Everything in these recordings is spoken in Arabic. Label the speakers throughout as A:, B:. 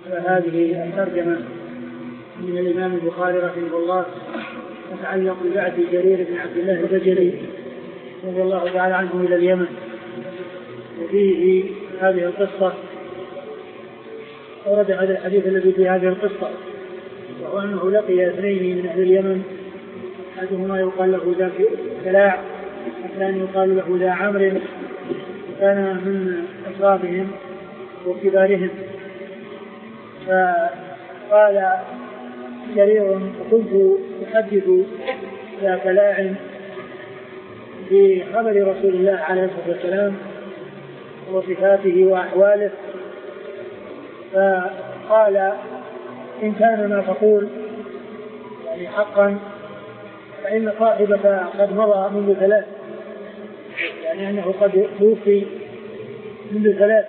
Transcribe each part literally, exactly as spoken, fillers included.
A: فهذه الترجمة من الإمام البخاري رحمه الله تتعلق ببعث جرير بن عبد الله البجلي رضي الله تعالى عنه إلى اليمن. وفيه هذه القصة ورد هذا الحديث الذي في هذه القصة، وهو أنه لقي اثنين من أهل اليمن، أحدهما يقال له ذا كلاع والثاني يقال له ذا عمرو، كان من أشرافهم وكبارهم. فقال جرير: فكنت أحدث ذا كلاع بخبر رسول الله عليه الصلاة والسلام وصفاته وأحواله، فقال: إن كان ما تقول يعني حقا فإن صاحبك قد مضى منذ ثلاث، يعني أنه قد توفي منذ ثلاث.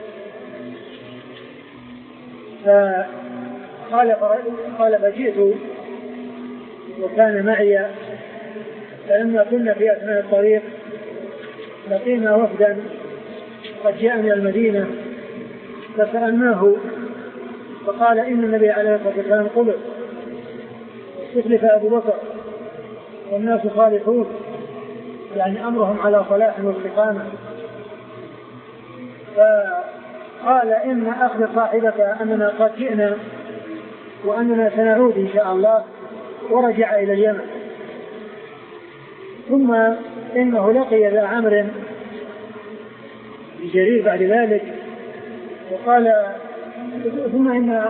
A: فقال قال فجئت وكان معي، فلما كنا في أثناء الطريق لقينا وفدا قد جاء من المدينة، فسألناه فقال: إن النبي عليه الصلاة والسلام قبل، استخلف أبو بكر والناس صالحون، يعني أمرهم على صلاح واستقامة. فقال: إن أخبر صاحبك أننا قد جئنا وأننا سنعود إن شاء الله، ورجع إلى اليمن. ثم إنه لقي ذا عمرو جرير بعد ذلك، وقال: ثم إن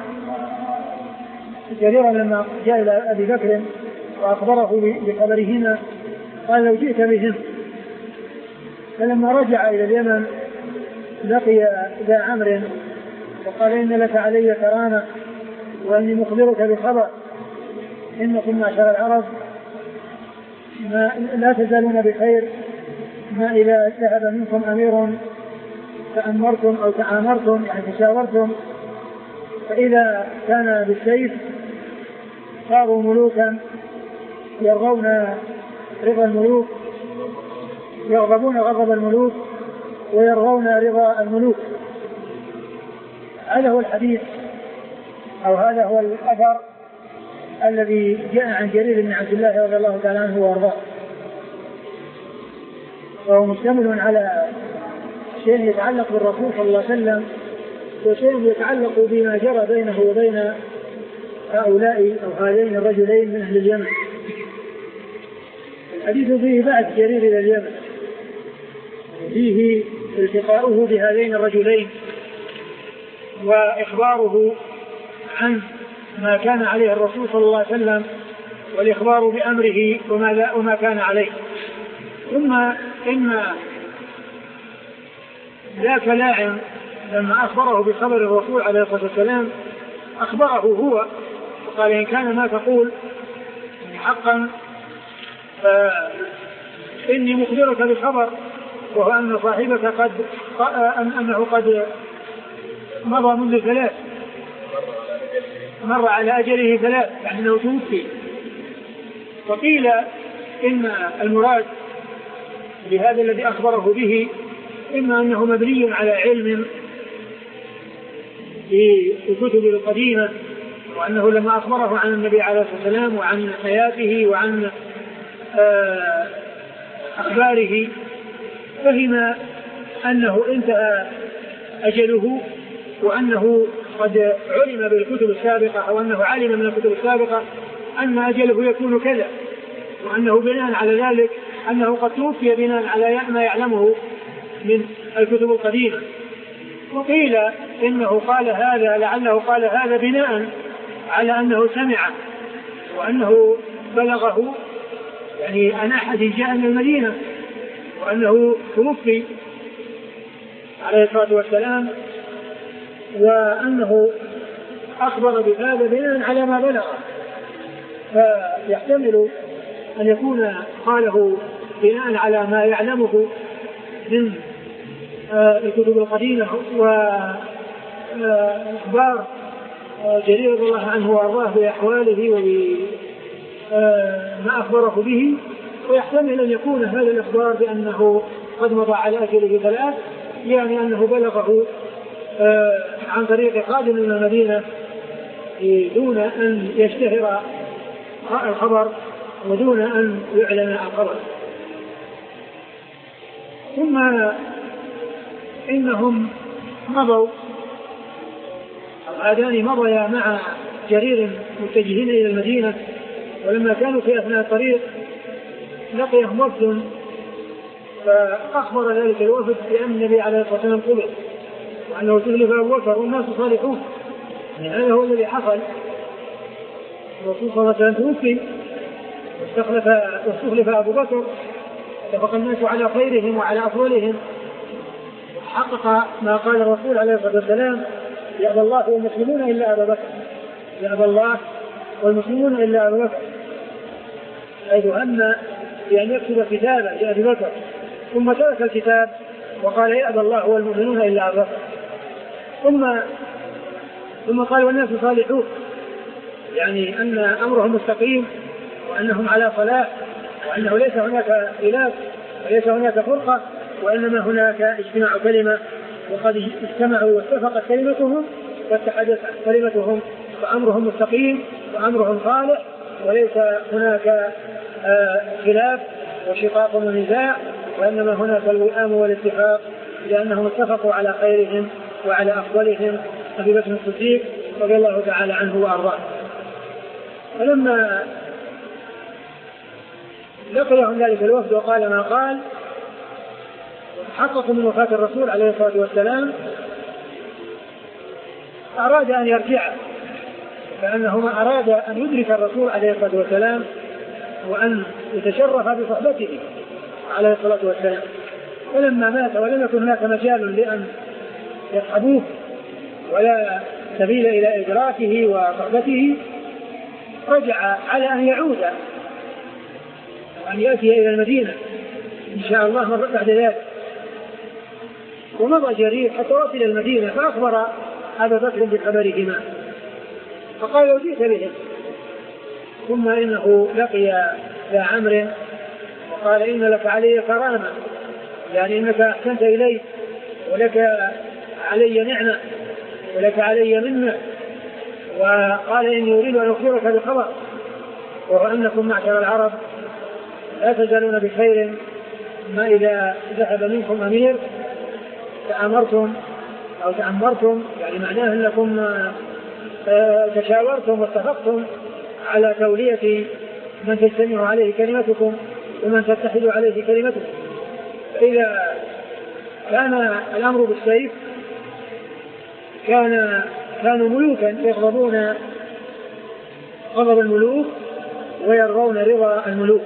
A: جرير لما جاء إلى أبي بكر وأخبره بخبرهما قال: لو جئت بهم. فلما رجع إلى اليمن لقي ذا عمرو وقال: إن لك علي كرامة، وإني مخبرك بخبر، إنكم معشر العرب ما لا تزالون بخير، ما إذا ذهب منكم أمير تأمرتم أو تعامرتم، يعني تشاورتم، فإذا كان بالسيف صاروا ملوكا يرغبون رضا الملوك، يرغبون غضب الملوك ويرغبون رضا الملوك. هذا هو الحديث أو هذا هو الأثر الذي جاء عن جرير بن عبد الله رضي الله تعالى عنه وارضاه، وهو مشتمل على شيء يتعلق بالرسول صلى الله عليه وسلم وشيء يتعلق بما جرى بينه وبين هؤلاء أو هذين الرجلين من أهل اليمن. الحديث فيه بعث جرير إلى اليمن، فيه التقاؤه بهذين الرجلين وإخباره عن ما كان عليه الرسول صلى الله عليه وسلم والإخبار بأمره وما, وما كان عليه. ثم إن ذاك لاعن لما أخبره بخبر الرسول عليه الصلاة والسلام أخبره هو وقال: إن كان ما تقول حقا فإني مخبرك بالخبر، وهو أن صاحبك قد أنه قد مضى منذ ثلاث، مر على أجله ثلاث، يعني أنه توفي. وقيل إن المراد بهذا الذي أخبره به إما أنه مبني على علم في الكتب القديمة، وأنه لما أخبره عن النبي عليه الصلاة والسلام وعن حياته وعن أخباره فهم أنه انتهى أجله، وأنه قد علم بالكتب السابقة أو أنه علم من الكتب السابقة أن أجله يكون كذا، وأنه بناء على ذلك أنه قد توفي بناء على ما يعلمه من الكتب القديمة. وقيل إنه قال هذا لعله قال هذا بناء على أنه سمع وأنه بلغه، يعني أن أحد جاء من المدينة وأنه توفي عليه الصلاة والسلام، وأنه أخبر بهذا بناء على ما بلغ. فيحتمل أن يكون قاله بناء على ما يعلمه من الكتب القديمة وأخبار جرير رضي الله عنه وأرضاه بأحواله وما أخبره به، ويحتمل أن يكون هذا الإخبار بأنه قد مضى على أجله ثلاث، يعني أنه بلغه عن طريق خادم من المدينة دون أن يشتهر الخبر ودون أن يعلن الخبر. ثم إنهم مضوا الغادان مضيا مع جرير متجهين إلى المدينة، ولما كانوا في أثناء الطريق لقيهم وفد فأخبر ذلك الوفد بأن النبي عليه الصلاة والسلام قبل وأنه تغلب أبو بكر والناس صالحون. يعني هذا هو الذي حصل. الرسول صلى الله عليه وسلم توفي واستخلف واستخلف أبو بكر، اتفق الناس على خيرهم وعلى أفضلهم، حقق ما قال الرسول عليه الصلاة والسلام: يأبى الله والمسلمون إلا أبا بكر، يأبى الله والمسلمون إلا أبا بكر، حيث هم بأن يكتب كتابا لأبي بكر ثم ترك الكتاب وقال: يأبى الله والمؤمنون إلا أبا بكر. ثم ثم قال: والناس صالحون، يعني أن أمرهم مستقيم وأنهم على صلاح وأنه ليس هناك خلاف وليس هناك فرقة وإنما هناك اجتماع كلمة، وقد اجتمعوا واتفقت كلمتهم واتحدت كلمتهم، فأمرهم مستقيم وأمرهم صالح وليس هناك آه خلاف وشقاق ونزاع، وإنما هناك الوئام والاتفاق لأنهم اتفقوا على خيرهم وعلى أفضلهم أبي بكر الصديق رضي الله تعالى عنه وأرضاه. فلما لقيهم ذلك الوفد وقال ما قال حقق من وفاة الرسول عليه الصلاة والسلام، أراد أن يرجع، فأنهما أراد أن يدرك الرسول عليه الصلاة والسلام وأن يتشرف بصحبته عليه الصلاة والسلام. فلما مات ولم يكن هناك مجال لأن يصحبوه ولا سبيل إلى إدراكه وصحبته، رجع على أن يعود وأن يأتي إلى المدينة إن شاء الله مرة بعد ذلك. ومضى جرير حتى وصل المدينة فأخبر أبا بكر بخبرهما فقال: لو جئت بهم. ثم إنه لقي ذا عمرو وقال: إن لك علي كرامة، يعني إنك أحسنت إلي ولك علي نعمة ولك علي منة، وقال: إني أريد أن أخبرك بخبر، وهو أنكم معشر العرب لا تزالون بخير ما إذا ذهب منكم أمير تأمرتم أو تأمرتم، يعني معناه أنكم تشاورتم واتفقتم على تولية من تجتمع عليه كلمتكم ومن تتحد عليه كلمتكم. فإذا كان الأمر بالسيف كان كانوا ملوكا يغضبون غضب الملوك ويرضون رضا الملوك.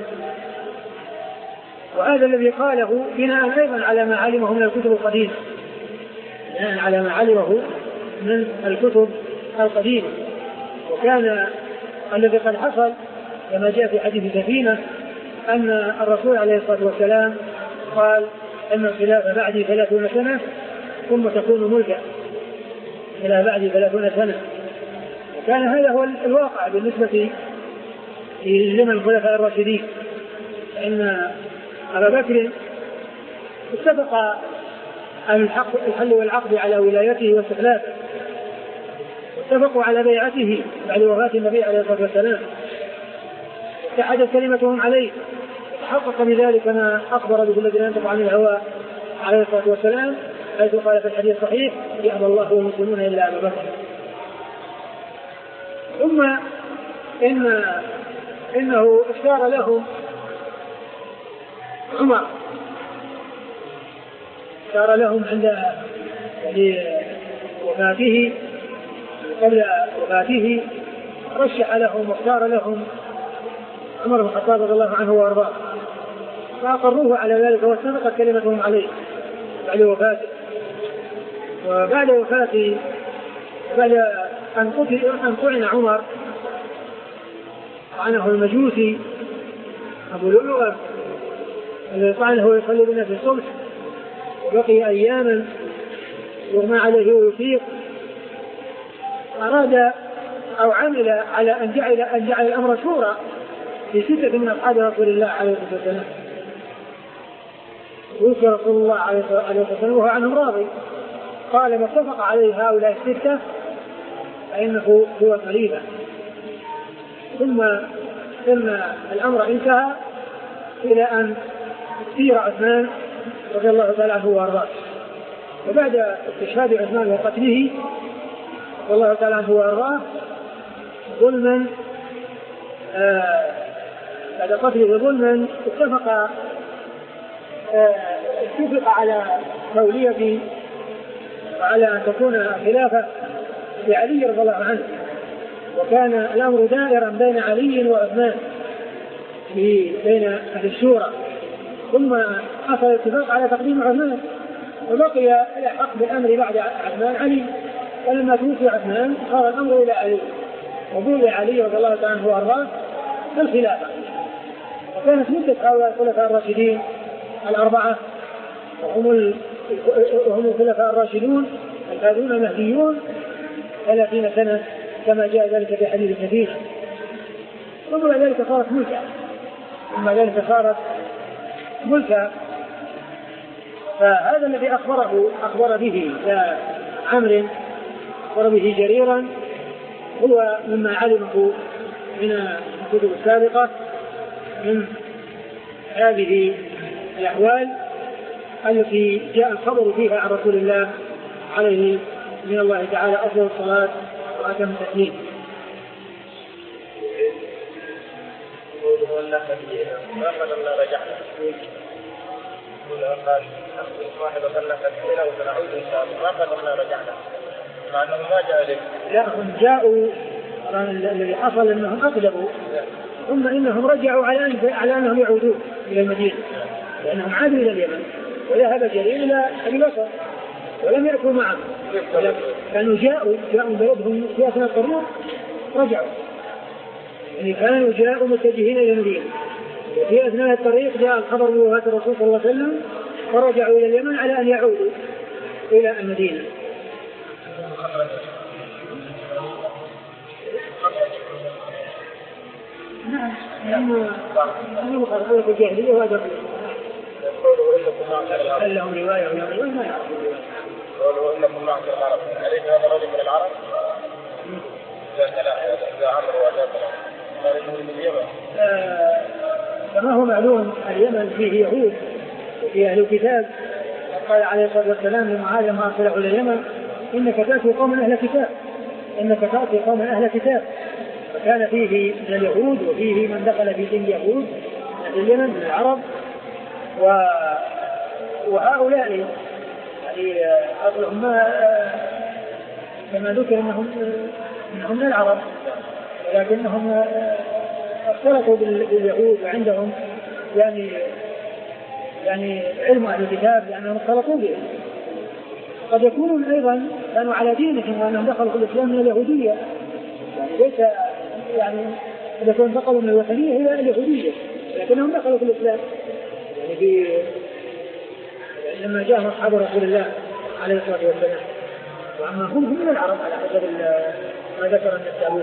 A: وهذا الذي قاله بناء أيضا على ما علمه من الكتب القديمة، بناء على ما علمه من الكتب القديمة. وكان الذي قد حصل كما جاء في حديث سفينة أن الرسول عليه الصلاة والسلام قال: أن الخلافة بعدي ثلاثون سنة ثم تكون ملكا، إلى بعد ثلاثون سنة. وكان هذا هو الواقع بالنسبة لزمن الخلفاء الراشدين، فإن أبا بكر اتفق أهل الحل والعقد على ولايته واستخلافه، اتفقوا على بيعته بعد وفاة النبي عليه الصلاة والسلام، اتحدت كلمتهم عليه، تحقق بذلك ما أخبر به الذين ينطق عن الهوى عليه الصلاة والسلام، حيث قال في الحديث الصحيح: يأبى الله والمسلمون إلا أبا بكر. ثم إن إنه اختار لهم عمر، اختار لهم عند وفاته قبل وفاته رشح لهم واختار لهم عمر بن الخطاب رضي الله عنه وارضاه، فأقروه على ذلك واستنقت كلمتهم عليه بعد وفاته. وبعد وفاته بعد أن قتل أن طعن عمر طعنه المجوسي أبو لؤلؤة الذي طعنه ويصلي بنا في الصبح، بقي أياما يغمى عليه ويفيق، أراد أو عمل على أن جعل أن جعل الأمر شورى في ستة من أصحاب رسول الله عليه الصلاة والسلام، ويذكر رسول الله عليه الصلاة والسلام وهو عنهم راضي، قال ما اتفق عليه هؤلاء الستة فإنه هو الخليفة. ثم إن الأمر انتهى إلى أن سير عثمان رضي الله تعالى عنه وأرضاه. وبعد استشهاد عثمان وقتله رضي الله تعالى عنه وأرضاه ظلما آه بعد قتله ظلما اتفق آه اتفق على تولية وعلى أن تكون خلافة لعلي رضي الله عنه. وكان الأمر دائرا بين علي وعثمان بين أهل الشورى. ثم حصل الاتفاق على تقديم عثمان وبقي الحق بالأمر بعد عثمان علي. ولما توفي عثمان صار الأمر إلى علي وبويع علي رضي الله عنه وأرضاه الخلافة. وكانت مدة هؤلاء الخلفاء الراشدين الأربعة وهم وهم الخلفاء الراشدون الهادون المهديون ثلاثين سنة كما جاء ذلك في حديث النبي. ثم ذلك صارت ملكا ثم ذلك صارت ملكا. فهذا الذي أخبره أخبر به عمرو أخبر به جريرا هو مما علمه من الكتب السابقة من هذه الأحوال التي جاء الخبر فيها عن رسول الله عليه من الله تعالى أفضل الصلاة وأتم التسليم.
B: ما رجعنا قال واحد وصلنا كثيرا وسنعود إن شاء الله ما قدرنا رجعنا مع أنهم ما جاءوا لك.
A: لا هم جاءوا الذي حصل أنهم أقدموا ثم إنهم رجعوا على أن على أنهم يعودون إلى المدينة لأنهم عادوا إلى اليمن. وذهب جرير إلى أبي بكر ولم يأكلوا معه كانوا جاءوا جاءوا بلدهم في أثناء الطريق رجعوا يعني كانوا جاءوا متجهين إلى المدينة. في أثناء الطريق جاء الخبر بوفاة الرسول صلى الله عليه وسلم فرجعوا إلى اليمن على أن يعودوا إلى المدينة. نعم أنا مخالفة في الجاهلية وهذا هل لهم رواية ولا رواية ما يعرفون.
B: قولوا إنكم معشر العرب أليس هذا رجل من العرب؟ إذا عمرو وأجابنا هذا رجل من اليمن.
A: كما هو معلوم اليمن فيه يهود وفيه أهل الكتاب. قال عليه الصلاة والسلام لمعاذ ما أرسله إلى اليمن إنك تأتي قوما أهل كتاب إنك تأتي قوما أهل كتاب. فكان فيه من اليهود وفيه من دخل في دين اليهود من اليمن من العرب و... وهؤلاء يعني أصلهم ما كما ذكر أنهم منهم من العرب ولكنهم اختلطوا باليهود وعندهم يعني يعني علم أهل الكتاب لأنهم اختلطوا بهم. قد يكونون أيضا كانوا على دينهم وأنهم دخلوا في الإسلام من اليهودية يعني ليس يعني إذا كانوا انتقلوا من الوثنية إلى اليهودية لكنهم دخلوا في الإسلام يعني في لما جاءهم أصحاب رسول الله عليه الصلاة والسلام. وأما هم هم من العرب على حسب ما ذكر النسائي.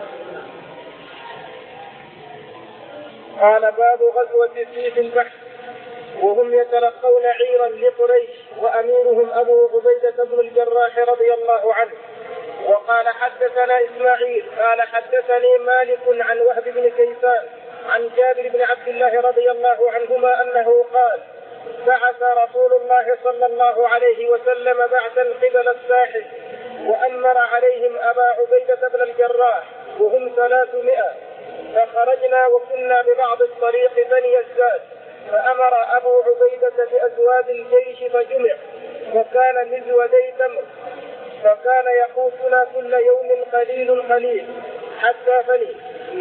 B: قال باب غزوة سيف البحر وهم يتلقون عيرا لقريش وأميرهم أبو عبيدة بن الجراح رضي الله عنه. وقال حدثنا إسماعيل قال حدثني مالك عن وهب بن كيسان عن جابر بن عبد الله رضي الله عنهما أنه قال بعث رسول الله صلى الله عليه وسلم بعثا قبل الساحل وأمر عليهم أبا عبيدة بن الجراح وهم ثلاثمائة فخرجنا وكنا ببعض الطريق بني الزاد فأمر أبو عبيدة بأزواد الجيش فجمع وكان مزودي تمر فكان يقوتنا كل يوم قليل قليل حتى فني.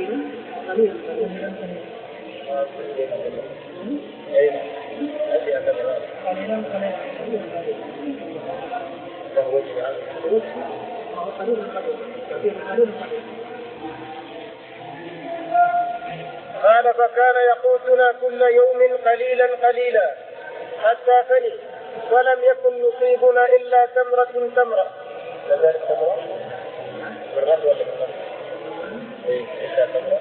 B: قال فكان يقوتنا كل يوم قليلا قليلا حتى فني ولم يكن يصيبنا إلا تمرة تمرة. كذلك تمرة بالرد ولا بالرد؟ إيه إلا تمرة.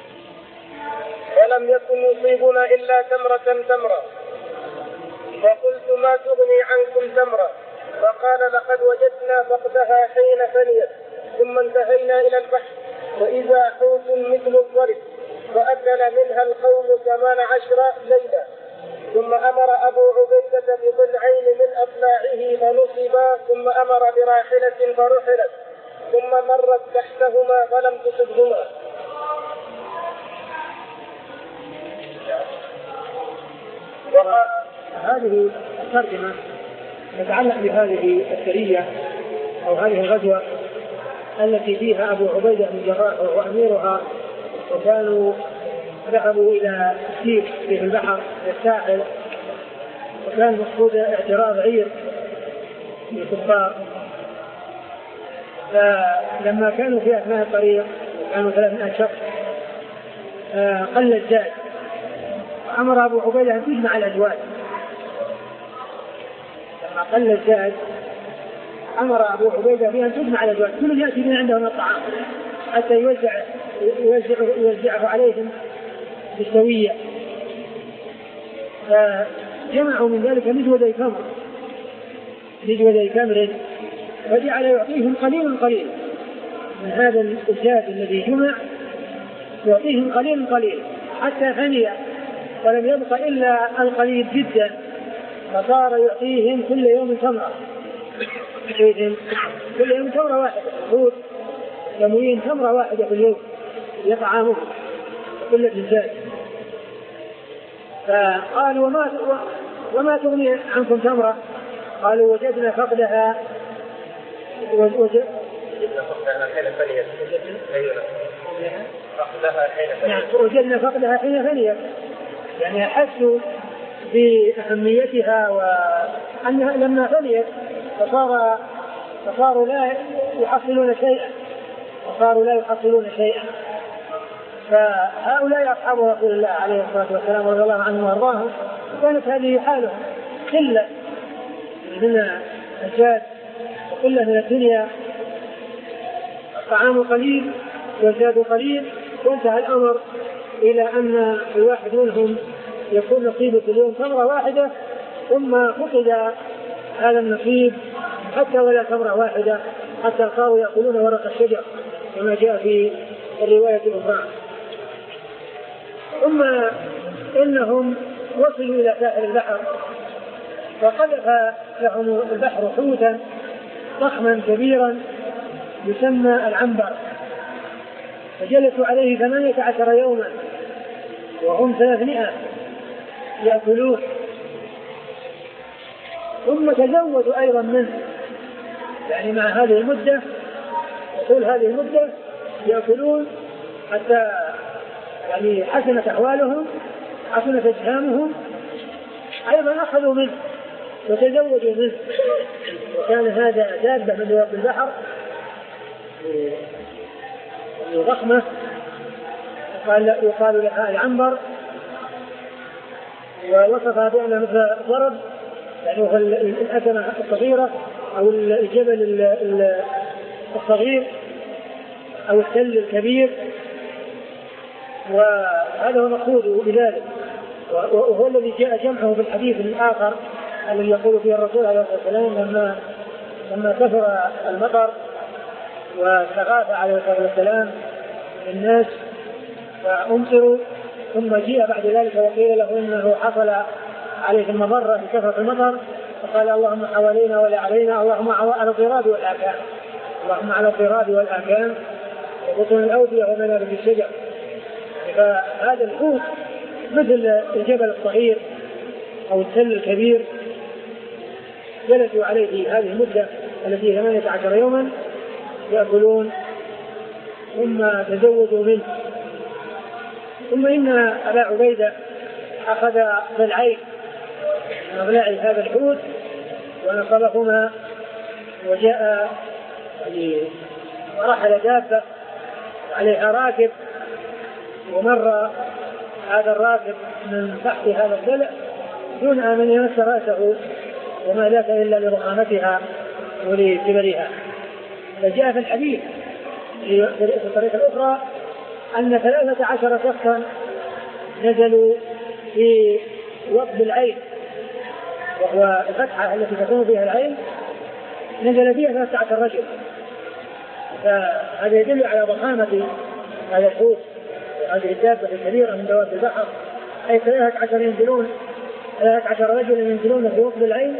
B: ولم يكن يصيبنا إلا تمرة تمرة. فقلت فقالوا ما تغني عنكم تمرة؟ فقال لقد وجدنا فقدها حين فنيت ثم انتهينا إلى البحر وإذا حوت مثل الضرب فأكل منها القوم ثمان عشر ليلة. ثم أمر أبو عبيدة بضلعين من أضلاعه فنصبا ثم أمر براحلة فرحلت ثم مرت تحتهما فلم تصبهما.
A: هذه الترجمة تتعلق بهذه السرية أو هذه الغزوة التي فيها أبو عبيدة بن الجراح وهو أميرها، وكانوا ذهبوا إلى السيف في البحر الساحل، وكان مقصود اعتراض عير للكفار. فلما كانوا في أثناء الطريق كانوا ثلاثمائة شخص قل الزاد، أمر أبو عبيدة أن تجمع الأزواج. لما قل الزاد أمر أبو عبيدة بأن تجمع الأزواج، كل يأتي من عندهم الطعام حتى يوزع يوزع يوزعه عليهم بالسوية. فجمعوا من ذلك مجودي تمر مجودي تمر فجعل يعطيهم قليلا قليلا من هذا الزاد الذي جمع، يعطيهم قليلا قليلا حتى فني ولم يبق إلا القليل جدا، فصار يعطيهم كل يوم تمرة كل يوم تمرة واحدة، خذ يموين تمرة واحدة في اليوم يطعامهم كل الزاد. فقالوا وما, وما تغني عنكم تمرة؟ قالوا وجدنا فقدها وجدنا فقدها حين فنيت وجدنا فقدها حين فنيت، يعني أحسوا بأهميتها وأنها لما فنيت فصار فصاروا لا يحصلون شيئا وصاروا لا يحصلون شيئا. فهؤلاء أصحاب رسول الله عليه الصلاة والسلام رضي الله عنهم وأرضاهم كانت هذه حالهم، قلة من الزاد وقلة من الدنيا، الطعام قليل والزاد قليل، وانتهى الأمر إلى أن الواحد منهم يكون نصيبه اليوم تمرة واحدة، ثم فقد هذا النصيب حتى ولا تمرة واحدة، حتى صاروا يأكلون ورق الشجر كما جاء في الرواية الأخرى. ثم إنهم وصلوا إلى ساحل البحر فقذف لهم البحر حوتا ضخما كبيرا يسمى العنبر، فجلسوا عليه ثمانية عشر يوما وهم ثلاثمائة يأكلون، ثم تزودوا أيضا منه، يعني مع هذه المدة طول هذه المدة يأكلون حتى يعني حسنت أحوالهم حسنت أجسامهم، أيضا أخذوا منه وتزودوا منه. وكان هذا دابة من دواب البحر ضخمة يقال لها العنبر، ووصفها بأنها مثل ضرب، يعني هو الأسمة الصغيرة أو الجبل الصغير أو التل الكبير، وهذا هو مقصود بذلك، وهو الذي جاء جمعه في الحديث الآخر الذي يقول فيه الرسول عليه الصلاة والسلام لما لما كثر المطر واستغاث عليه الصلاة والسلام الناس فأمطروا، ثم جاء بعد ذلك وقيل له إنه حصل عليه المضرة بكثرة المطر، فقال اللهم حوالينا ولا علينا، اللهم على الضراب والآكام، اللهم على الضراب والآكام وبطن الأودية ومنابت الشجر. فهذا الحوت مثل الجبل الصغير أو التل الكبير، جلسوا عليه هذه المدة التي ثمانية عشر يوما يأكلون ثم تزودوا منه. ثم إن أبا عبيدة أخذ ضلعين من أضلاع هذا الحوت ونصبهما وجاء ورحل دابة عليها راكب، ومر هذا الراكب من تحت هذا الضلع دون أن يمس رأسه، وما ذاك إلا لرخامتها ولكبرها. فجاء في الحديث في الطريقة الأخرى أن ثلاثة عشر شخصا نزلوا في وقت العين وهو الفتحة التي تكون فيها العين، نزل فيها ثلاثة عشر رجل. فهذا يدل على ضخامة هذا الحوت، هذه الدابة الكبيرة من دواب البحر، أي ثلاثة عشر ينزلون ثلاثة عشر رجل ينزلون في وسط العين.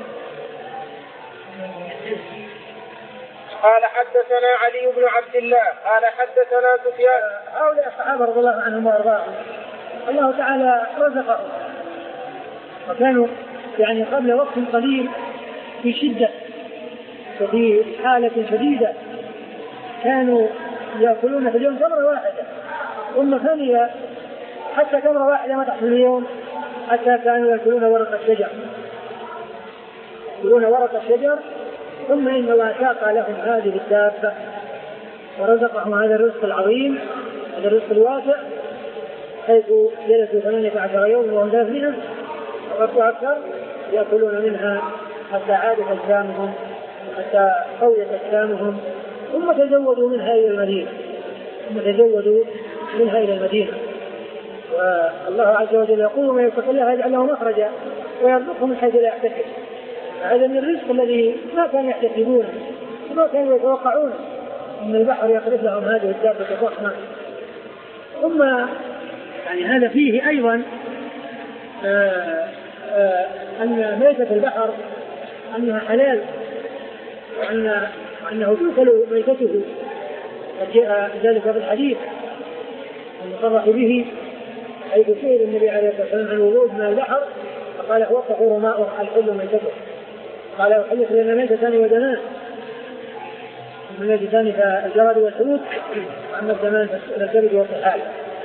B: قال حدثنا علي بن عبد الله قال حدثنا سفيان.
A: هؤلاء الصحابة رضي الله عنهم وارضاهم الله تعالى رزقهم، وكانوا يعني قبل وقت قليل في شدة وفي حالة شديدة، كانوا يأكلون في اليوم تمرة واحدة، ثم ثانية حتى تمرة واحدة ما تحصل اليوم، حتى كانوا يأكلون ورق الشجر يأكلون ورق الشجر ثم إنما ساق لهم هذه الدابة ورزقهم هذا الرزق العظيم، هذا الرزق الواسع، حيث جلسوا ثمانية عشر يوم وهم ثلاثمائة وقد أكثر يأكلون منها حتى عادت أجسامهم حتى قويت أجسامهم، ثم تزودوا منها إلى المدينة ثم تزودوا منها إلى المدينة. والله عز وجل يقول: من يتق الله يجعل له مخرجا ويرزقه من حيث لا يحتسب. هذا من الرزق الذي ما كانوا يحتسبونه وما كانوا يتوقعونه، ان البحر يخلف لهم هذه الدابة الضخمة. ثم يعني هذا فيه ايضا آآ آآ ان ميتة البحر انها حلال، وان انه تؤكل ميتته، قد جاء ذلك في الحديث المصرح به، حيث سئل النبي عليه الصلاة والسلام عن الوضوء من البحر فقال: هو الطهور ماء الحل ميتته. قال: يحدث لنا ميتتان ودمان، الميتتان فالجراد والحوت، واما الدمان فالكبد والطحال.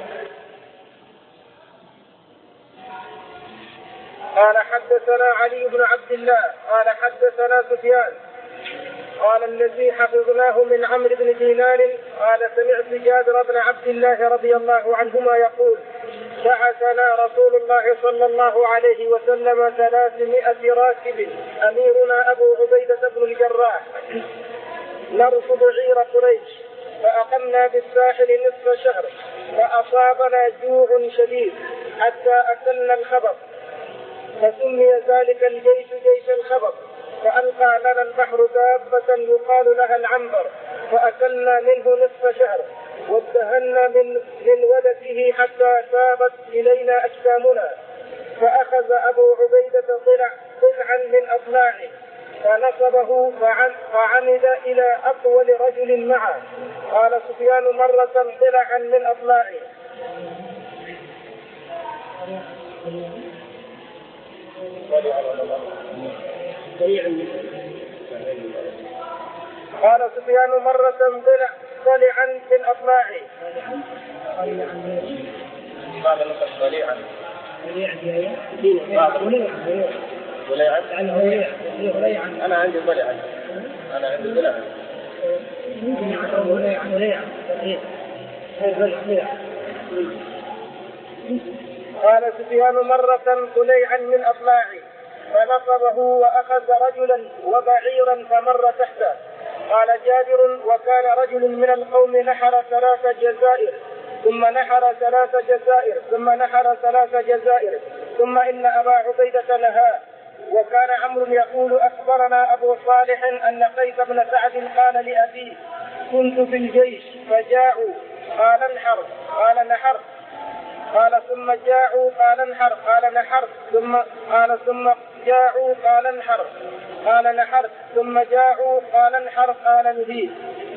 B: قال حدثنا علي بن عبد الله قال حدثنا سفيان قال: الذي حفظناه من عمرو بن دينار قال: سمعت جابر بن عبد الله رضي الله عنهما يقول: بعثنا رسول الله صلى الله عليه وسلم ثلاثمائة راكب، أميرنا أبو عبيدة بن الجراح، نرصد عير قريش، فأقمنا بالساحل نصف شهر، فأصابنا جوع شديد حتى أكلنا الخبط، فسمي ذلك الجيش جيش الخبط. فألقى لنا البحر دابة يقال لها العنبر، فأكلنا منه نصف شهر، وادهنا من من ولده حتى ثابت إلينا أجسامنا. فأخذ أبو عبيدة ضلع ضلعا من أضلاعه فنصبه فعمد إلى أطول رجل معه. قال سفيان: مرة ضلعا من أضلاعه. قال سفيان: مرة ضلع ضلعا من أضلاعه.
C: أنا عندي ضلعا أنا عندي ضلعا
B: قال سفيان: مرة ضليعا من أضلاعه، فنصبه وأخذ رجلا وبعيرا فمر تحته. قال جابر: وكان رجل من القوم نحر ثلاث جزائر ثم نحر ثلاث جزائر ثم نحر ثلاث جزائر ثم إن أبا عبيدة نهاه. وكان عمرو يقول: أخبرنا أبو صالح أن قيس بن سعد قال لأبيه: كنت في الجيش فجاءوا قال انحر قال نحر قال ثم جاءوا قال انحر قال نحر ثم قال ثم جاءوا قال انحر قال نحر ثم جاءوا قال انحر قال نهيت.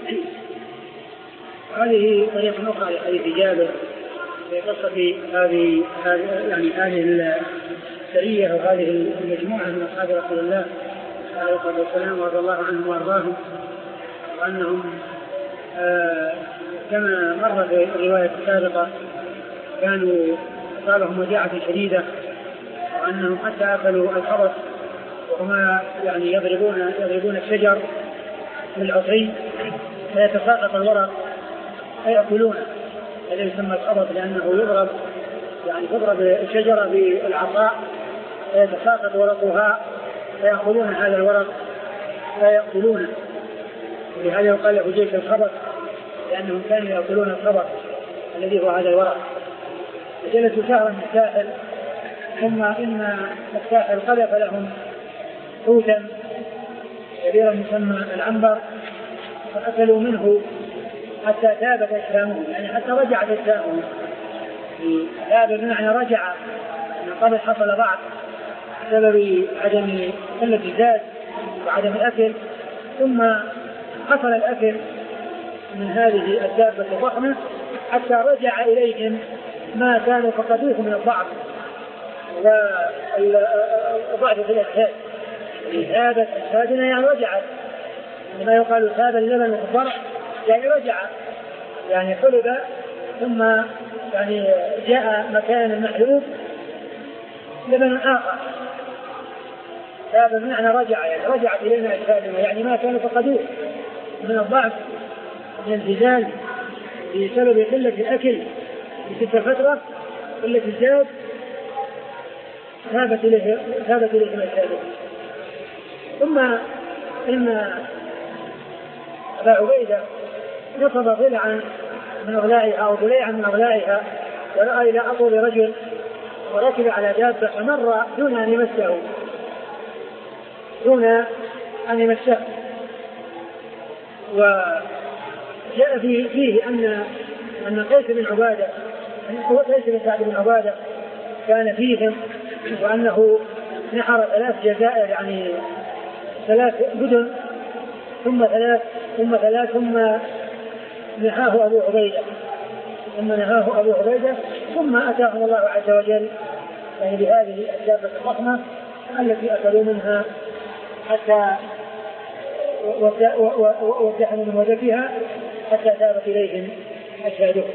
A: هذه طريقة أخرى لحديث جابر في قصة هذه يعني هذه السرية وهذه المجموعة من أصحاب رسول الله عليه الصلاة والسلام رضي الله عنهم وأرضاهم، وأنهم آه كما مر في الرواية السابقة كانوا أصابهم مجاعة شديدة، وأنهم حتى أكلوا الخبط وهما يعني يضربون يضربون الشجر بالعصي فيتساقط الورق فيأكلونه، الذي يسمى الخبط لأنه يضرب يعني تضرب الشجرة بالعصا فيتساقط ورقها فيأكلون هذا الورق فيأكلونه. ولهذا يقال له جيش الخبط لأنهم كانوا يأكلون الخبط الذي هو هذا الورق. فجلسوا شهرا في الساحل ثم إن الساحر قذف لهم حوتا كبيرا يسمى العنبر فأكلوا منه حتى تابت أجسامهم، يعني حتى رجعت أجسامهم. هذا بمعنى رجع، من قبل حصل ضعف بسبب عدم قلة الزاد وعدم الأكل، ثم حصل الأكل من هذه الدابة الضخمة حتى رجع إليهم ما كانوا فقدوه من الضعف والضعف في الأجساد. ثابت أجسادنا يعني رجعت، لما يقال ثاب اللبن في الضرع يعني رجع، يعني حلب ثم يعني جاء مكان المحلوب لبن آخر. ثاب بمعنى رجع، يعني رجعت إلينا أجسادنا، يعني ما كانوا فقدوه من الضعف من الزلزال بسبب قلة الأكل في تلك الفترة، قلة الزاد، ثابت إليه ثابت إليهم أجسادهم. ثم إن أبا عبيدة نصب ضلعا من أغلائها أو ضليعا من أغلائها ورأى إلى أطول رجل وركب على دابة فمر دون أن يمسه دون أن يمسه وجاء فيه, فيه أن أن قيس بن عبادة هو قيس بن سعد بن عبادة كان فيهم، وأنه نحر ثلاث جزائر يعني ثلاث بدن ثم ثلاث ثم ثلاث ثم نهاه أبو عبيدة ثم نهاه أبو عبيدة ثم أتاهم الله عز وجل يعني بهذه الدابة الضخمة التي أكلوا منها حتى وابتحنوا من وجدها حتى ثابت إليهم أجسادهم.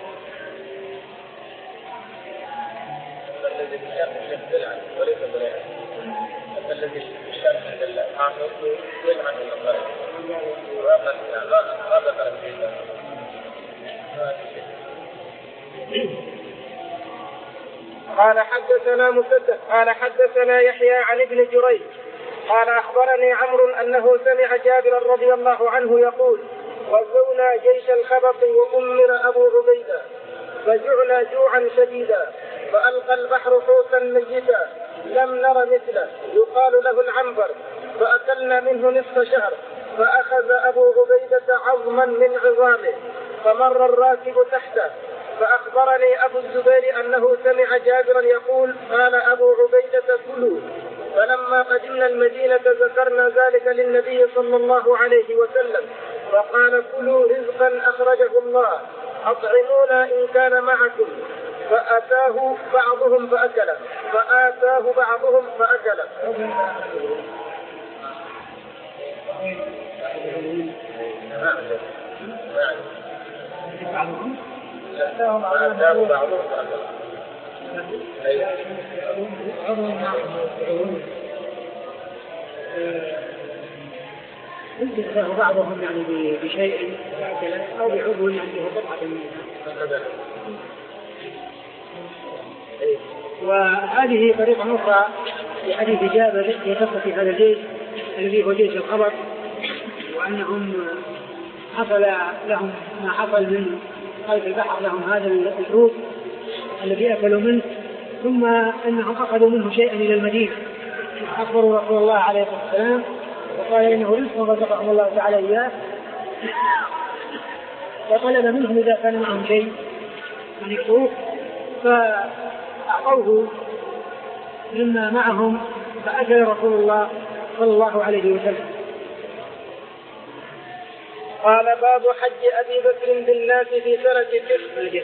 C: الذي بالشرق بالعن وليس بالعن، الذي بالشرق بالعن يلعن النصارى وقد ما ذكر فيه.
B: قال حدثنا مسدد قال حدثنا يحيى عن ابن جريج قال أخبرني عمرو أنه سمع جابر رضي الله عنه يقول: غزونا جيش الخبط وأمر أبو عبيدة فجعنا جوعا شديدا فألقى البحر حوتا ميتا لم نر مثله يقال له العنبر فأكلنا منه نصف شهر فأخذ أبو عبيدة عظما من عظامه فمر الراكب تحته فأخبرني أبو الزبير أنه سمع جابرا يقول: قال أبو عبيدة: كلوا. فلما قدمنا المدينة ذكرنا ذلك للنبي صلى الله عليه وسلم فقال: كلوا رزقا أخرجه الله، أطعمونا إن كان معكم. فأتاه بعضهم فأكله فآتاه بعضهم فأكله.
C: فأتاه بعضهم فأكله.
A: يمكن بعضهم يعني بشيء أو بعضو عنده قطعة منها. وهذه طريقة أخرى في حديث جابر في قصة هذا الجيش الذي هو جيش الخبر، وأنهم حصل لهم ما حصل من خلف البحر لهم هذا الحوت الذي أكلوا منه، ثم أنهم أخذوا منه شيئا إلى المدينة أخبروا رسول الله عليه الصلاة والسلام وقال إنه رزق رزقهم الله تعالى إياه، وطلب منهم إذا كان معهم شيء من الحوت فأعطوه مما معهم فأكل رسول الله صلى الله عليه وسلم.
B: قال: باب حج أبي بكر بالناس في سنة تسع.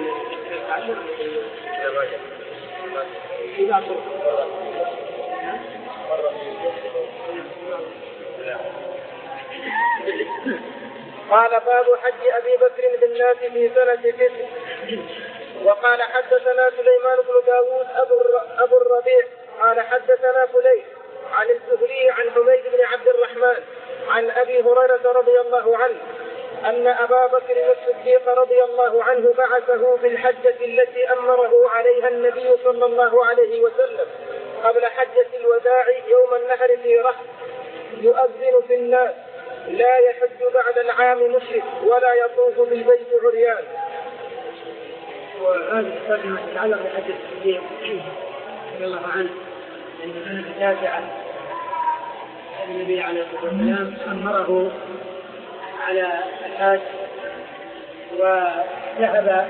B: قال: باب حج أبي بكر بالناس في سنة تسع. وقال: حدثنا سليمان بن داود أبو الربيع قال: حدثنا فليح عن الزهري عن حميد بن عبد الرحمن عن أبي هريرة رضي الله عنه أن أبا بكر الصديق رضي الله عنه بعثه بالحجة التي أمره عليها النبي صلى الله عليه وسلم قبل حجة الوداع يوم النحر في رحل يؤذن في الناس: لا يحج بعد العام مشرك ولا يطوف بالبيت عريان.
A: وهذه الترجمة تتعلق بحجة الصديق رضي الله عنه عند سنة تاسعة النبي عليه الصلاة والسلام أمره على الحاج وذهب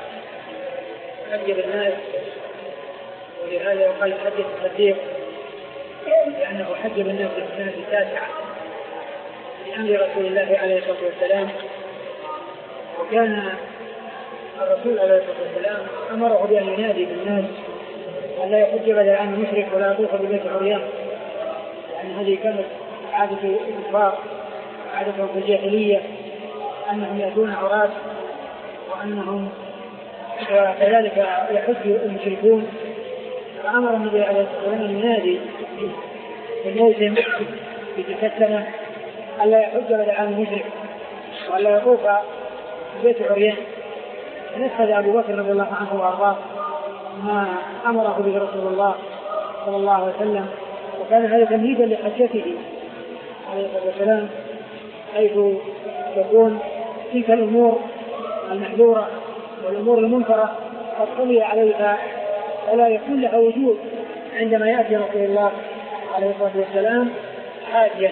A: حجب الناس، ولهذا يقال حجة الصديق لأنه حجب الناس في السنة التاسعة بأمر رسول الله عليه الصلاة والسلام. وكان الرسول عليه الصلاة والسلام أمره بأن ينادي بالناس أن لا يحج بدل عن المشرك ولا يطوف ببيت عريان، يعني هذه كانت عادة الكفار، عادة في الجاهلية أنهم يأتون عراة وأنهم كذلك يحج المشركون. فأمر النبي عليه الصلاة والسلام أن ينادي في الموسم في تلك السنة أن لا يحج بدل عن المشرك ولا يطوف ببيت عريان. فنفذ أبو بكر رضي الله عنه وأرضاه ما أمره به رسول الله صلى الله عليه وسلم، وكان هذا تمهيدا لحجته عليه الصلاة والسلام، حيث تكون تلك الأمور المحذورة والأمور المنكرة قد طلع عليها ولا يكون لها وجود عندما يأتي رسول الله عليه الصلاة والسلام حاجيا.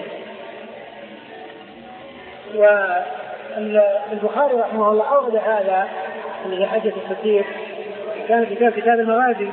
A: والبخاري رحمه الله أورد هذا الذي حجة الصديق كان كتاب كتاب المغازي،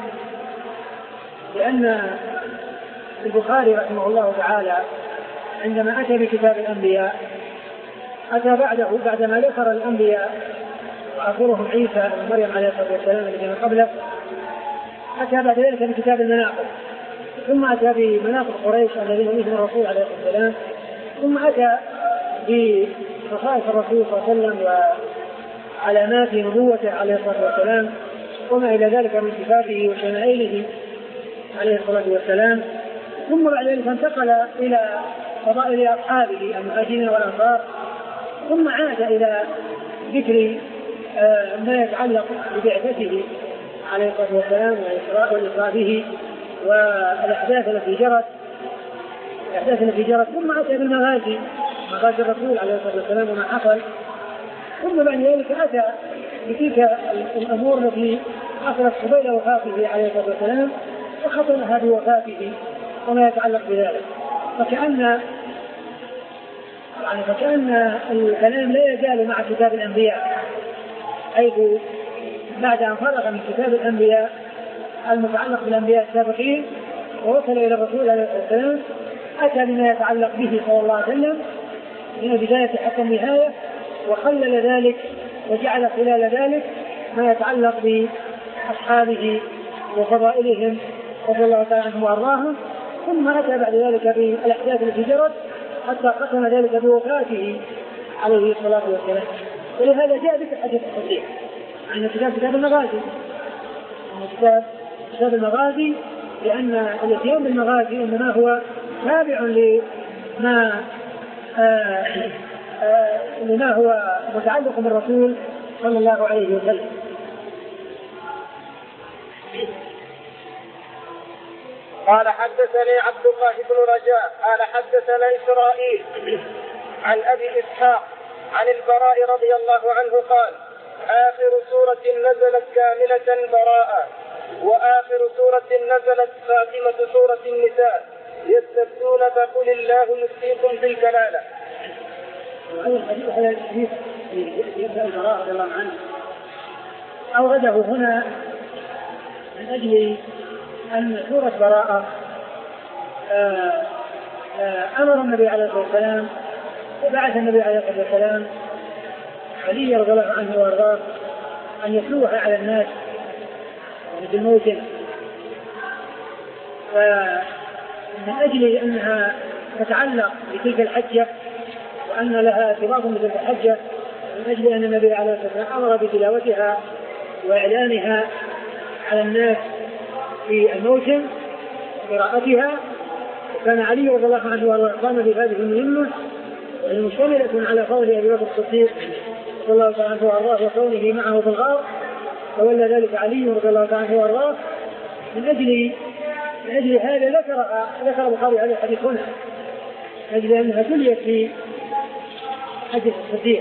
A: لأن البخاري رحمه الله تعالى عندما أتى بكتاب الأنبياء أتى بعده بعدما ذكر الأنبياء وآخرهم عيسى بن مريم عليه الصلاة والسلام الذي من قبله، أتى بعد ذلك بكتاب المناقب، ثم أتى بمناقب قريش الذين يؤمنون الرسول عليه الصلاة والسلام، ثم أتى بخصائص الرسول صلى الله عليه وسلم وعلامات نبوته عليه الصلاة والسلام وما إلى ذلك من صفاته وشمائله عليه الصلاة والسلام. ثم بعد ذلك انتقل إلى فضائل أصحابه المهاجرين والأنصار، ثم عاد إلى ذكر ما يتعلق ببعثته عليه الصلاة والسلام والإسراء به والأحداث التي جرت الأحداث التي جرت ثم أتى بالمغازي، مغازي الرسول عليه الصلاة والسلام وما حصل. ثم بعد ذلك أتى بتلك الأمور التي حصلت قبيل وفاته عليه الصلاة والسلام وختمها بوفاته وما يتعلق بذلك. فكأن يعني فكأن الكلام لا يزال مع كتاب الأنبياء، حيث بعد أن فرغ من كتاب الأنبياء المتعلق بالأنبياء السابقين ووصل إلى الرسول عليه الصلاة والسلام أتى بما يتعلق به صلى الله عليه وسلم من البداية حتى النهاية، وخلل ذلك وجعل خلال ذلك ما يتعلق بأصحابه وفضائلهم رضي الله تعالى عنهم وأرضاهم، ثم أتى بعد ذلك بالأحداث التي جرت حتى ختم ذلك بوفاته عليه الصلاة والسلام. ولهذا جاء ذكر حديث الصديق عن كتاب كتاب المغازي، كتاب كتاب المغازي لأن الاتيان بالمغازي إنما هو تابع لما آه آه لما هو متعلق بالرسول صلى الله عليه وسلم.
B: قال حدثني عبد الله بن رجاء قال حدثنا إسرائيل عن أبي إسحاق عن البراء رضي الله عنه قال آخر سورة نزلت كاملة براءة، وآخر سورة نزلت خاتمة سورة النساء يستفتون فقل الله يفتيكم في الكلالة.
A: هذا الحديث يبدأ البراء رضي الله عنه أورده هنا من أجل أن سورة براءة أمر النبي عليه الصلاة والسلام وبعث النبي عليه الصلاة والسلام علي رضي الله عنه وارضاه أن يتلوها على الناس في الموسم، فمن أجل أنها تتعلق بتلك الحجة وأن لها ارتباط بتلك الحجة، من أجل أن النبي عليه الصلاة والسلام أمر بتلاوتها وإعلانها على الناس في الموسم وقراءتها. وكان علي رضي الله عنه وارضاه قام بهذه المهمة المشتملة على فضل أبي بكر الصديق رضي الله عنه وارضاه وكونه معه في الغار، فولى ذلك علي رضي الله عنه وارضاه. من أجل من أجل هذا ذكر ذكر البخاري هذا الحديث هنا من أجل أنها تليت في حديث الصديق.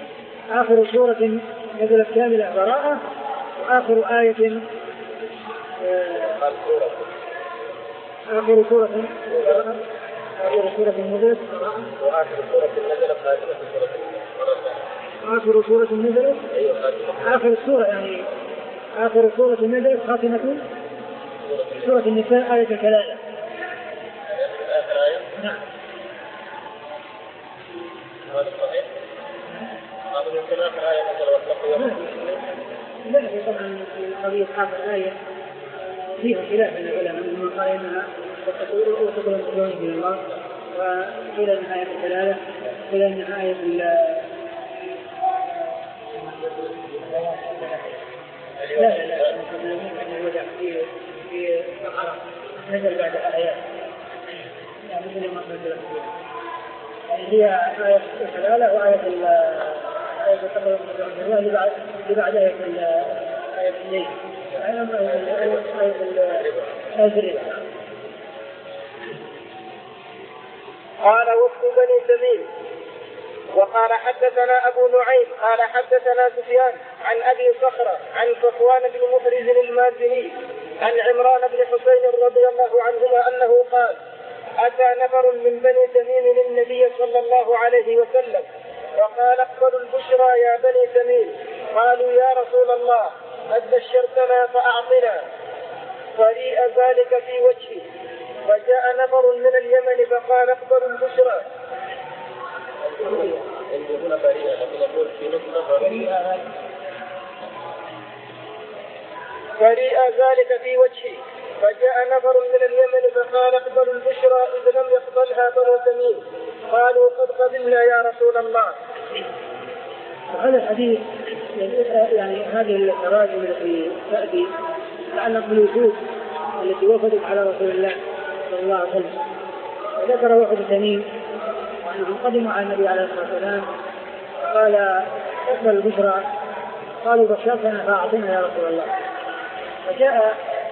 A: آخر سورة نزلت كاملة براءة، وآخر آية آخر سورة آخر سورة نزلت
C: وآخر سورة نزلت خاتمة سورة
A: آخر سورة نزلت آخر السورة يعني آخر سورة نزلت خاتمة سورة النساء آية الكلالة.
C: آخر آية.
A: نعم.
C: هذا صحيح. هذا يمكن آخر آية نزل واتقوا.
A: لا طبعا قضية آخر آية فيها خلاف بين العلماء، من قال إنها وتقول وتقول إلى الله، وقيل إنها آية الكلالة، قيل إنها آية ال لا لا لا الوداع في في نزل بعد آيات يعني مثل ما نزل يعني هي آية الكلالة وآية ال آية التقوى اللي بعد اللي بعد آية ال آية الليل آية الربا.
B: قال وفد بني تميم. وقال حدثنا أبو نعيم قال حدثنا سفيان عن أبي صخرة عن صفوان بن مفرز المازني عن عمران بن حسين رضي الله عنهما أنه قال أتى نفر من بني تميم للنبي صلى الله عليه وسلم وقال اقبلوا البشرى يا بني تميم. قالوا يا رسول الله قد بشرتنا فأعطنا، فريء ذلك في وجهي. وجاء نفر من اليمن فقال اقبلوا البشرى.
C: يقولون بريئة لكن يقول في نقطة بريئة.
B: فريء ذلك في وجهي. فجاء نفر من اليمن فقال اقبلوا البشرى إذ لم يقبلها بنو تميم. قالوا قد قبلنا يا رسول الله.
A: هذا الحديث يعني هذه التراجم التي تأتي تتعلق بالوفود التي وفدت على رسول الله صلى الله عليه وسلم. وذكر وفد تميم وأنهم قدموا على النبي عليه الصلاة والسلام قال اقبل البشرى. قالوا بشرتنا فأعطنا يا رسول الله. فجاء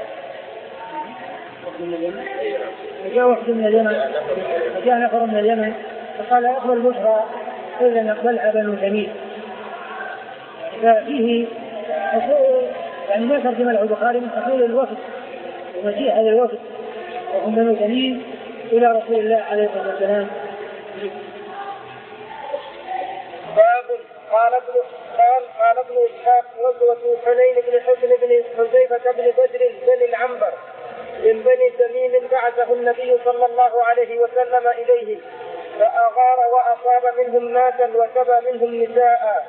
A: وفد من اليمن فجاء وفد من اليمن فجاء نفر من اليمن فقال اقبل البشرى إذا نقبلها بنو تميم. ففيه حصول يعني ما ترجم له البخاري من حصول الوفد ومجيء هذا الوفد وهم بنو تميم إلى رسول الله عليه الصلاة والسلام.
B: باب قال ابن قال قال ابن إسحاق غزوة حنين بن حزن بن حذيفة بن بدر بن العنبر من بني تميم بعثه النبي صلى الله عليه وسلم إليه فأغار وأصاب منهم ناسا وسبى منهم نساء.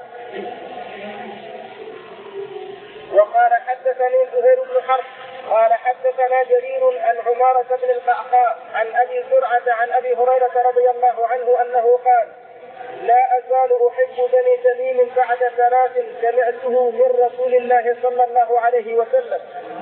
B: وقال حدثني زهير بن حرب قال حدثنا جرير عن عمارة بن القعقاع عن أبي زرعة عن أبي هريرة رضي الله عنه أنه قال لا أزال أحب بني تميم بعد ثلاث سمعته من رسول الله صلى الله عليه وسلم.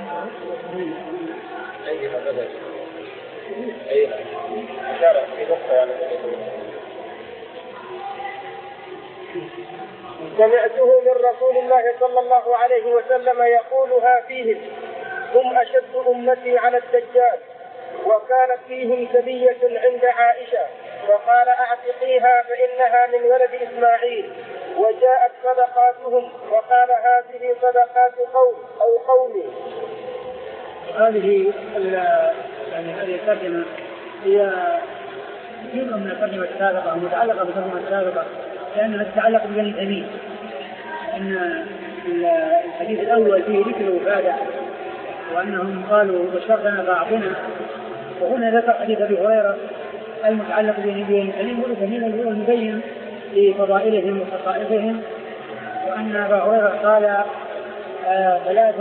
B: سمعته من رسول الله صلى الله عليه وسلم يقولها فيهم هم أشد أمتي على الدجال. وكانت فيهم سبية عند عائشة وقال أعتقيها فإنها من ولد إسماعيل. وجاءت صدقاتهم وقال هذه صدقات قوم أو قومي.
A: هذه يعني هذه الترجمة هي جزء من الترجمة السابقة متعلقة بالترجمة السابقة لأنها تتعلق ببني تميم. إن الحديث الأول فيه ذكر وفادة وأنهم قالوا بشرتنا فأعطنا، وهنا ذكر حديث أبي هريرة المتعلق ببني تميم والتميم المبين لفضائلهم وخصائصهم، وأن أبا هريرة قال ثلاث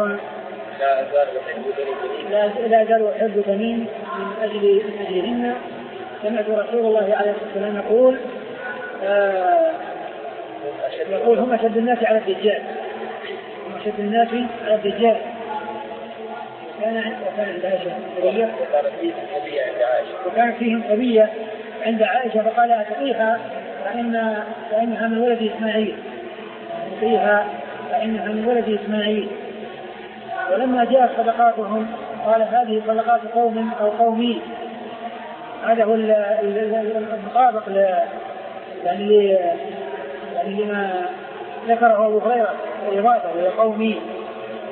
A: لا أزال أحب تميم من أجل أجلهن. سمعت رسول الله عليه الصلاة والسلام يقول آه يقول هم أشد الناس على الدجال هم أشد الناس على الدجال. كان وكان عند عائشة وكانت فيهم صبية عند عائشة فقال أتقيها فإن فإنها من ولد إسماعيل أتقيها فإنها من ولد إسماعيل. ولما جاءت صدقاتهم قال هذه صدقات قوم أو قومي. هذا هو المطابق يعني يعني لما ذكره أبو هريرة الإضافة وهي قومي.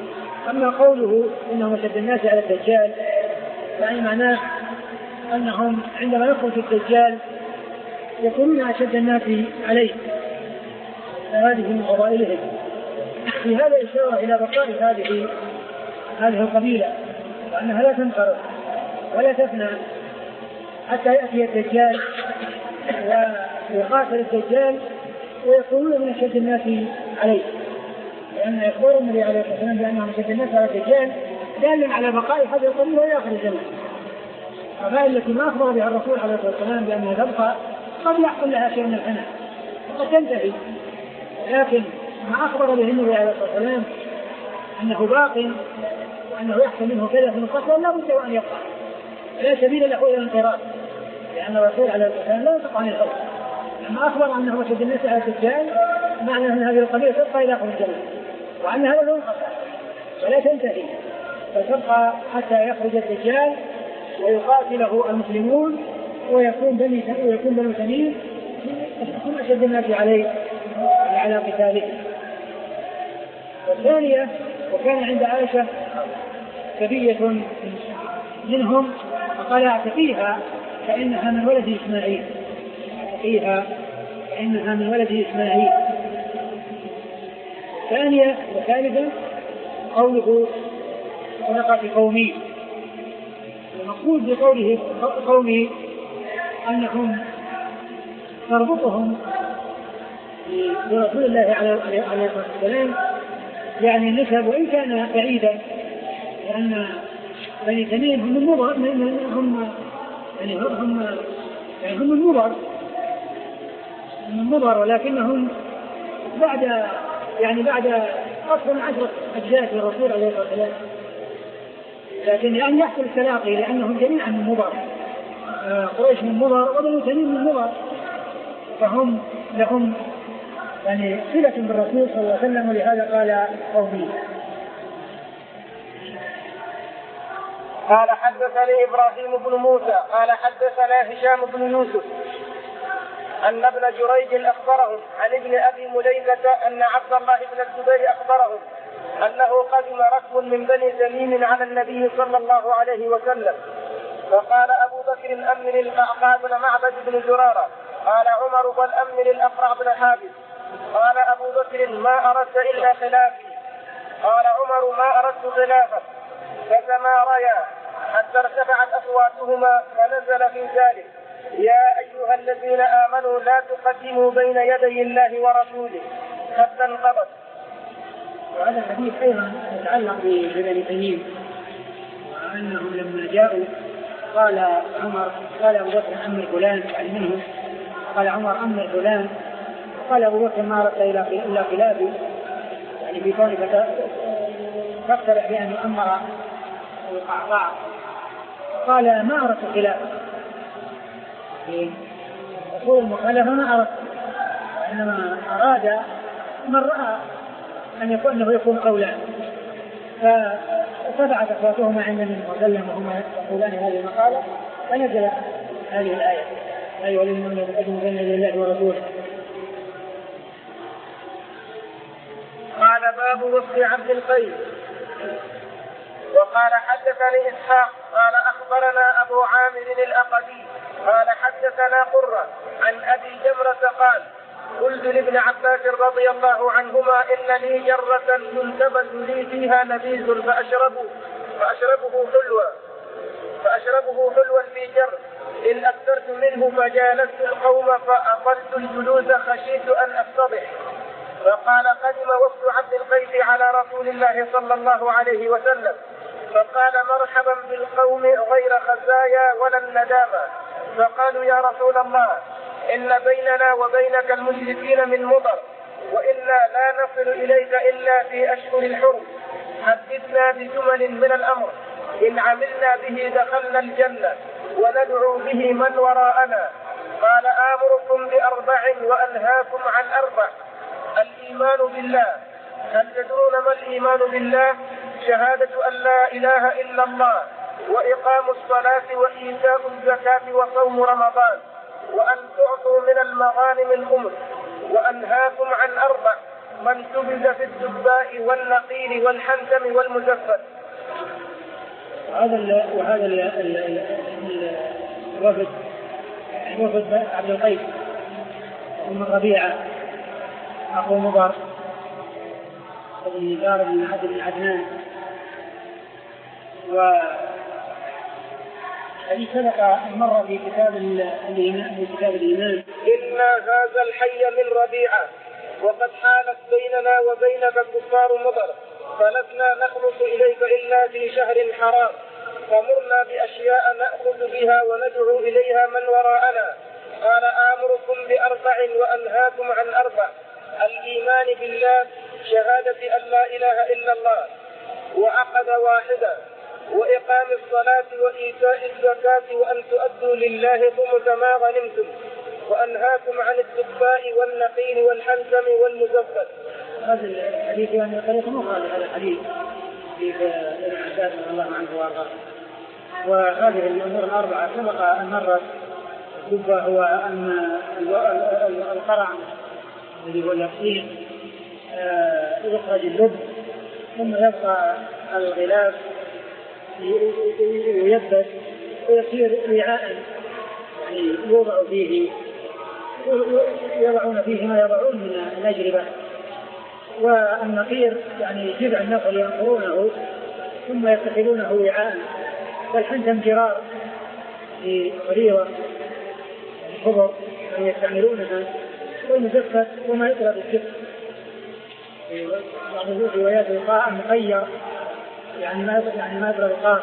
A: أما قوله إنهم أشد الناس على الدجال يعني معناه أنهم عندما يخرج الدجال يكونون أشد الناس عليه، هذه من فضائلهم. في هذا إشارة إلى بقاء هذه هذه القبيلة وأنها لا تنقرض ولا تفنى حتى يأتي الدجال ويقاتل الدجال ويكونون من أشد الناس عليه، لأن إخبار النبي عليه الصلاة والسلام بأنهم أشد الناس على الدجال دال على بقاء هذه القبيلة إلى آخر الزمن. القبائل التي ما أخبر بها الرسول عليه الصلاة والسلام بأنها تبقى قد يحصل لها شيء من الفناء وقد تنتهي، لكن ما أخبر به النبي عليه الصلاة والسلام أنه باق وأنه يحصل منه كذا في المستقبل لا بد أن يبقى، لا سبيل له إلى الانقراض، لأن الرسول عليه الصلاة والسلام لا ينطق عن الهوى. لما أخبر أنه أشد الناس على الدجال معنى أن هذه القبيلة تبقى إلى آخر الزمن وأنها لا تنقطع ولا تنتهي، فتبقى حتى يخرج الدجال ويقاتله المسلمون ويكون بني ويكون بنو تميم هم أشد الناس عليه على قتاله. والثانية وكان عند عائشة سبية منهم فقال اعتقيها فإنها من ولد إسماعيل، اعتقيها فإنها من ولد إسماعيل. ثانية وثالثا قوله صدقة قومي، المقصود بقوله قومي أنهم نربطهم برسول الله عليه الصلاة والسلام يعني النسب وإن كان بعيدا، لأن بني تميم هم المضر هم يعني هم يعني هم المضر هم المضر ولكنهم بعد يعني بعد أكثر من عشرة أجزاء للرسول عليه الصلاة والسلام، لكن يعني يحصل التلاقي لأنهم جميعا من مضر، قريش من مضر وبنو تميم من مضر، فهم لهم يعني صلة بالرسول صلى الله عليه وسلم، ولهذا قال قومي.
B: قال حدثني إبراهيم بن موسى قال حدثنا هشام بن يوسف أن ابن جريج أخبرهم عن ابن أبي مليكة أن عبد الله بن الزبير أخبرهم أنه قدم ركب من بني تميم على النبي صلى الله عليه وسلم، فقال أبو بكر أمن القعقاع بن معبد بن زرارة، قال عمر بل أمن الأقرع بن حابس، قال أبو بكر ما أردت إلا خلافي، قال عمر ما أردت خلافك، فتماريا حتى ارتفعت أصواتهما فنزل في ذلك يا أيها الذين آمنوا لا تقدموا بين يدي الله ورسوله حتى انقضت.
A: وهذا الحديث أيضا يتعلق ببني تميم، وأنهم لما جاءوا قال عمر قال أبو بكر أمر فلان يعني منهم، قال عمر أمر فلان، قال أبو بكر ما أردت إلا خلافي يعني في كونك تقترح بأن يؤمر القعقاع، قال ما أردت خلافه يقول المخالفة ما أردت، وإنما أراد من رأى أن يكون أنه يكون قولا، فارتفعت أصواتهما عند النبي صلى الله عليه وسلم وهما يقولان هذه المقالة، فنزلت هذه الآية أيها الذين آمنوا تقدموا بين يدي الله ورسوله.
B: قال باب وفد عبد القيس. وقال حدثني إسحاق قال أخبرنا أبو عامر الأقدي قال حدثنا قرة عن أبي جمرة قال قلت لابن عباس رضي الله عنهما إن لي جرة ينتبذ لي فيها نبيذ فأشربه فأشربه حلوا فأشربه حلوا في جر إن أكثرت منه فجالست القوم فأقلت الجلوس خشيت أن أفتضح. فقال قدم وفد عبد القيس على رسول الله صلى الله عليه وسلم فقال مرحبا بالقوم غير خزايا ولا الندامة. فقالوا يا رسول الله إن بيننا وبينك المشركين من مضر وإنا لا نصل إليك إلا في أشهر الحرم، حدثنا بجمل من الأمر إن عملنا به دخلنا الجنة وندعو به من وراءنا. قال آمركم بأربع وأنهاكم عن أربع. الإيمان بالله. هل تدرون ما الإيمان بالله؟ شهادة أن لا إله إلا الله وإقام الصلاة وإيتاء الزكاة وصوم رمضان وأن تعطوا من المغانم الخمس. وأنهاكم عن أربع من تبذ في الدباء والنقيل والحنتم والمزفت.
A: وهذا وهذا الوفد وفد عبد القيس ثم ربيعة أخو مضر بن نزار بن عبد بن عدنان. وهذه سبق مرة في كتاب الإيمان في كتاب الإيمان.
B: إنا هذا الحي من ربيعة وقد حالت بيننا وبينك كفار مضر فلسنا نخلص إليك إلا في شهر حرام فمرنا بأشياء نأخذ بها وندعو إليها من وراءنا. قال آمركم بأربع وأنهاكم عن أربع: الإيمان بالله شهادة أن لا إله إلا الله وعقد واحدة وإقام الصلاة وإيتاء الزكاة وأن تؤدوا لله خمس ما غنمتم وأنهاكم عن الدباء والنقيل والحنتم والمزفت.
A: هذا الحديث يعني طريقة أخرى لهذا الحديث في ابن عباس رضي الله عنه وارضاه. وهذه الأمور الأربعة سبق أن مرت. الدباء هو أن القرع الذي هو اليقين يخرج اللب ثم يبقى الغلاف ييبس ويصير وعاء يعني يوضع فيه يضعون فيه ما يضعون من الأجربة. والنقير يعني جذع النخل ينقرونه ثم يتخذونه وعاء. والحنتم جرار في غليظة الخضر يستعملونها. والمزفت وما يطلب الزفت في بعض الروايات لقاء مغير يعني ما يعني ما يطلب القاء.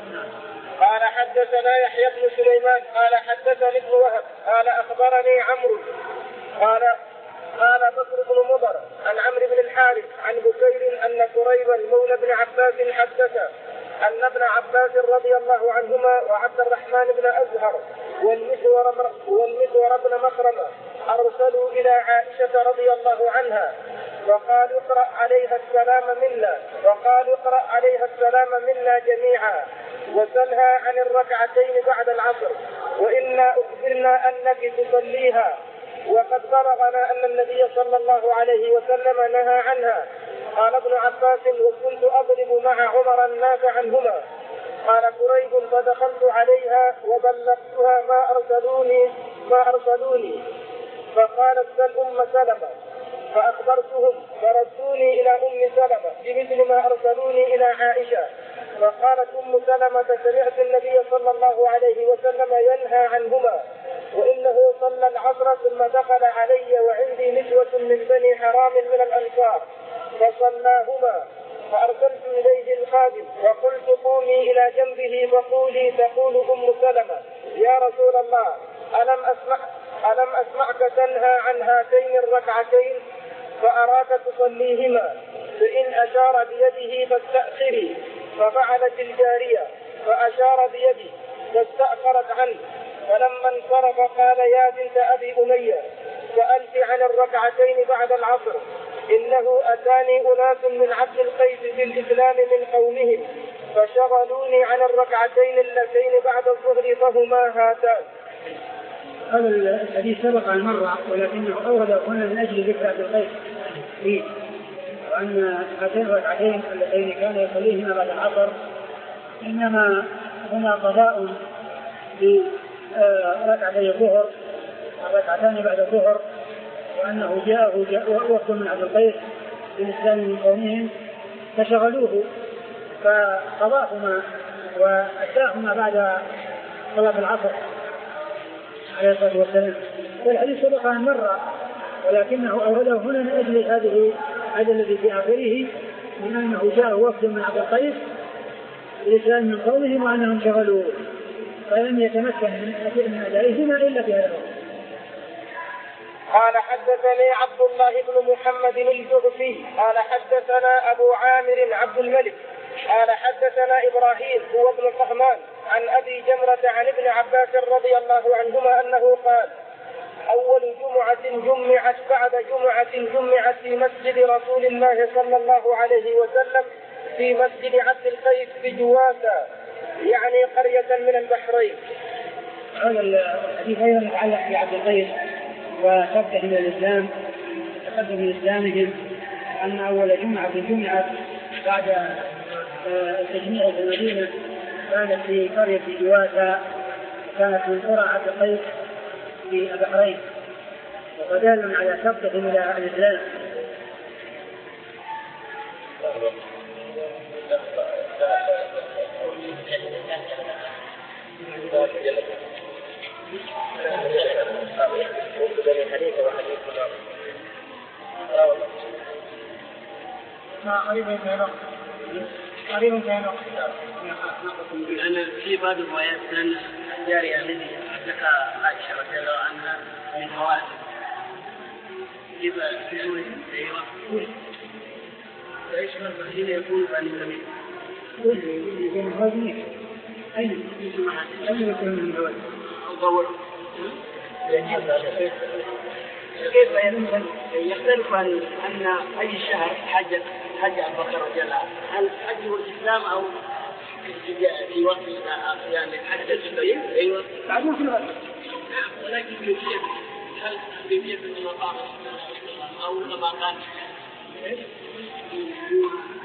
B: قال حدثنا يحيى بن سليمان قال حدثني ابن وهب قال أخبرني عمرو قال قال بكر بن مضر عن عمرو بن الحارث عن بكير أن قريبا مولى بن عباس حدثه أن ابن عباس رضي الله عنهما وعبد الرحمن بن أزهر والمسور, والمسور بن مخرمة أرسلوا إلى عائشة رضي الله عنها وقالوا اقرأ عليها السلام منا وقالوا اقرأ عليها السلام منا جميعا وسلها عن الركعتين بعد العصر وإنا أخبرنا أنك تصليها وقد بلغنا أن النبي صلى الله عليه وسلم نهى عنها. قال ابن عباس وكنت أضرب مع عمر الناس عنهما. قال قريب فدخلت عليها وبلغتها ما أرسلوني ما أرسلوني فقالت سل أم سلمة فأخبرتهم فردوني إلى أم سلمة بمثل ما أرسلوني إلى عائشة. فقالت أم سلمة سمعت النبي صلى الله عليه وسلم ينهى عنهما وإنه صلى العصر ثم دخل علي وعندي نسوة من بني حرام من الأنصار فصلاهما فأرسلت إليه الخادم وقلت قومي إلى جنبه فقولي تقول أم سلمة يا رسول الله ألم أسمع ألم أسمعك تنهى عن هاتين الركعتين فأراك تصليهما فإن أشار بيده فاستأخري. ففعلت الجارية فأشار بيدي فاستأخرت عنه. فلما انصرف قال يا بنت أبي أمية سألت عن الركعتين بعد العصر إنه أتاني أناس من عبد القيس في الإسلام من قومهم فشغلوني عن الركعتين اللتين بعد الظهر فهما هاتان.
A: هذا الحديث سبق عن مرة ولكنه أورد هنا من أجل ذكر عبد القيس فيه وأن هاتين الركعتين اللتين كان يصليهما بعد العصر إنما هما قضاء بركعتي الظهر الركعتان بعد الظهر وأنه جاءه وفد من عبد القيس بالإسلام من قومهم فشغلوه فقضاهما وأداهما بعد صلاة العصر عليه الصلاة والسلام. والحديث سبق عن مرة ولكنه أورده هنا من أجل هذه هذا الذي في آخره من أنه جاء وفد من عبد القيس بالإسلام من قومهم وأنهم شغلوه فلم يتمكن من أدائهما إلا في هذا الوقت.
B: قال حدثني عبد الله بن محمد الجعفي قال حدثنا أبو عامر عبد الملك قال حدثنا إبراهيم هو ابن طهمان عن أبي جمرة عن ابن عباس رضي الله عنهما أنه قال أول جمعة جمعت بعد جمعة جمعت في مسجد رسول الله صلى الله عليه وسلم في مسجد عبد القيس بجواسة يعني قرية من البحرين.
A: هذا الحديث أيضا يتعلق بعبد القيس وصدهم من الإسلام تقدم من إسلامهم أن أول جمعة جمعت بعد التجميع في المدينة كانت في قرية جواسة، كانت من قرى عبد قيس في البحرين، ودال على سبقهم إلى الإسلام.
B: قريب كان
D: لأن في بعض الروايات أن الجارية التي ذكر عائشة رضي الله عنها من هواتف يبقى في سورة أيوة تعيش من الذين يقول بأن النبي
A: كل يكون هذه أين أين يكون من هواتف
D: أو كيف يمكن يختلف عن أن أي شهر حج حج أبو بكر رضي الله عنه؟ هل حجه الإسلام أو في وقت يعني حج الجبريل؟ أيوة.
A: تعلمون في الوقت.
D: ولكن كيفية هل كيفية المقام أو كما قال